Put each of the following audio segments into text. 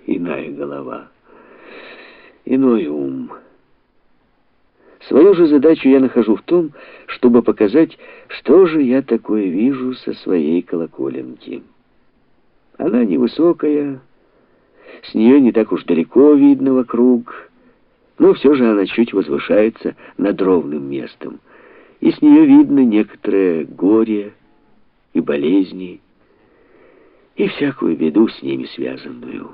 иная голова, иной ум. Свою же задачу я нахожу в том, чтобы показать, что же я такое вижу со своей колоколенки. Она невысокая, с нее не так уж далеко видно вокруг, но все же она чуть возвышается над ровным местом, и с нее видно некоторое горе и болезни, и всякую беду с ними связанную.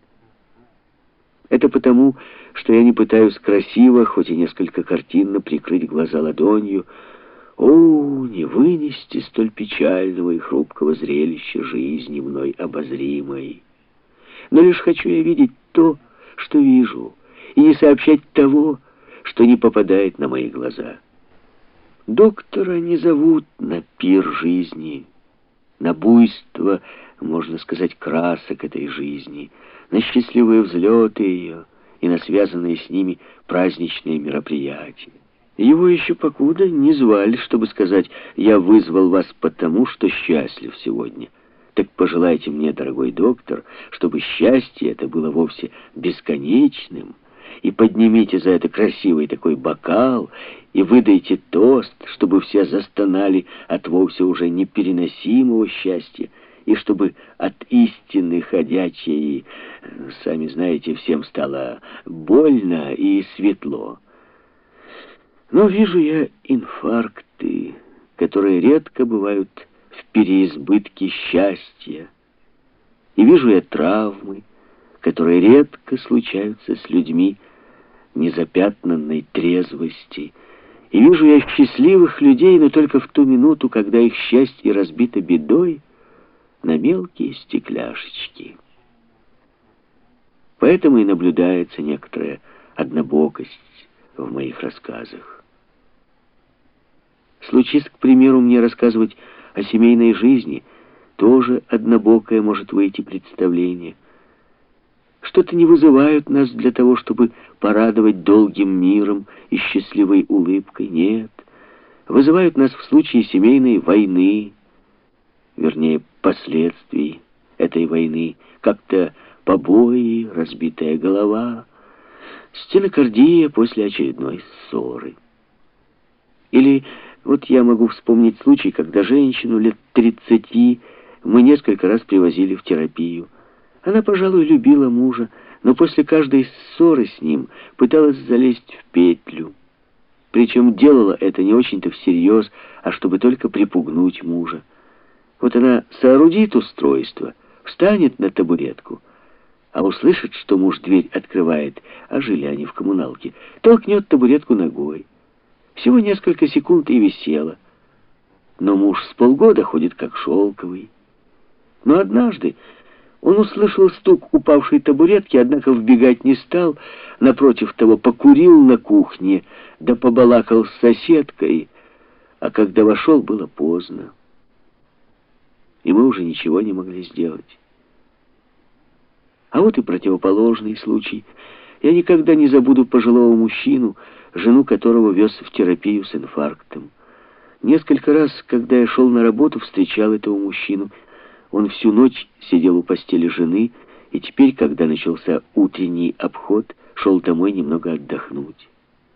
Это потому, что я не пытаюсь красиво, хоть и несколько картинно, прикрыть глаза ладонью. О, не вынести столь печального и хрупкого зрелища жизни мной обозримой. Но лишь хочу я видеть то, что вижу, и не сообщать того, что не попадает на мои глаза. Доктора не зовут на пир жизни, на буйство, можно сказать, красок этой жизни, на счастливые взлеты ее и на связанные с ними праздничные мероприятия. Его еще покуда не звали, чтобы сказать: «Я вызвал вас потому, что счастлив сегодня». Так пожелайте мне, дорогой доктор, чтобы счастье это было вовсе бесконечным, и поднимите за это красивый такой бокал, и выдайте тост, чтобы все застонали от вовсе уже непереносимого счастья, и чтобы от истины ходячей, сами знаете, всем стало больно и светло. Но вижу я инфаркты, которые редко бывают в переизбытке счастья, и вижу я травмы, которые редко случаются с людьми незапятнанной трезвости, и вижу я счастливых людей, но только в ту минуту, когда их счастье разбито бедой на мелкие стекляшечки. Поэтому и наблюдается некоторая однобокость в моих рассказах. Случись, к примеру, мне рассказывать о семейной жизни, тоже однобокое может выйти представление. Что-то не вызывают нас для того, чтобы порадовать долгим миром и счастливой улыбкой. Нет, вызывают нас в случае семейной войны, вернее, последствий этой войны, как-то побои, разбитая голова, стенокардия после очередной ссоры. Или вот я могу вспомнить случай, когда женщину лет 30 мы несколько раз привозили в терапию. Она, пожалуй, любила мужа, но после каждой ссоры с ним пыталась залезть в петлю. Причем делала это не очень-то всерьез, а чтобы только припугнуть мужа. Вот она соорудит устройство, встанет на табуретку, а услышит, что муж дверь открывает, а жили они в коммуналке, толкнет табуретку ногой. Всего несколько секунд и висела. Но муж с полгода ходит как шелковый. Но однажды он услышал стук упавшей табуретки, однако вбегать не стал, напротив того покурил на кухне, да побалакал с соседкой, а когда вошел, было поздно. И мы уже ничего не могли сделать. А вот и противоположный случай. Я никогда не забуду пожилого мужчину, жену которого вез в терапию с инфарктом. Несколько раз, когда я шел на работу, встречал этого мужчину. Он всю ночь сидел у постели жены, и теперь, когда начался утренний обход, шел домой немного отдохнуть.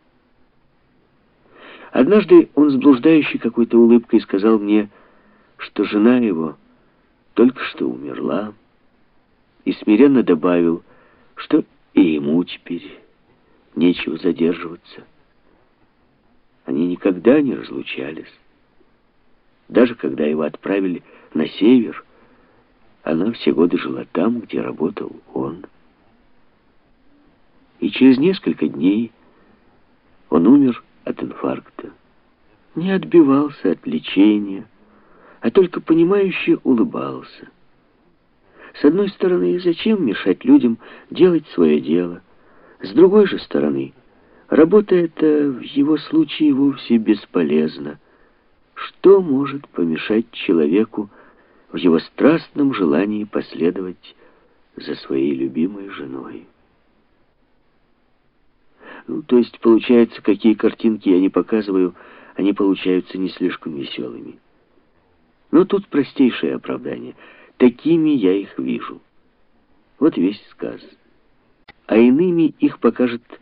Однажды он с блуждающей какой-то улыбкой сказал мне, что жена его только что умерла, и смиренно добавил, что и ему теперь нечего задерживаться. Они никогда не разлучались. Даже когда его отправили на север, она все годы жила там, где работал он. И через несколько дней он умер от инфаркта. Не отбивался от лечения, а только понимающе улыбался. С одной стороны, зачем мешать людям делать свое дело? С другой же стороны, работа эта в его случае вовсе бесполезна. Что может помешать человеку в его страстном желании последовать за своей любимой женой? То есть, получается, какие картинки я не показываю, они получаются не слишком веселыми. Но тут простейшее оправдание. Такими я их вижу. Вот весь сказ. А иными их покажет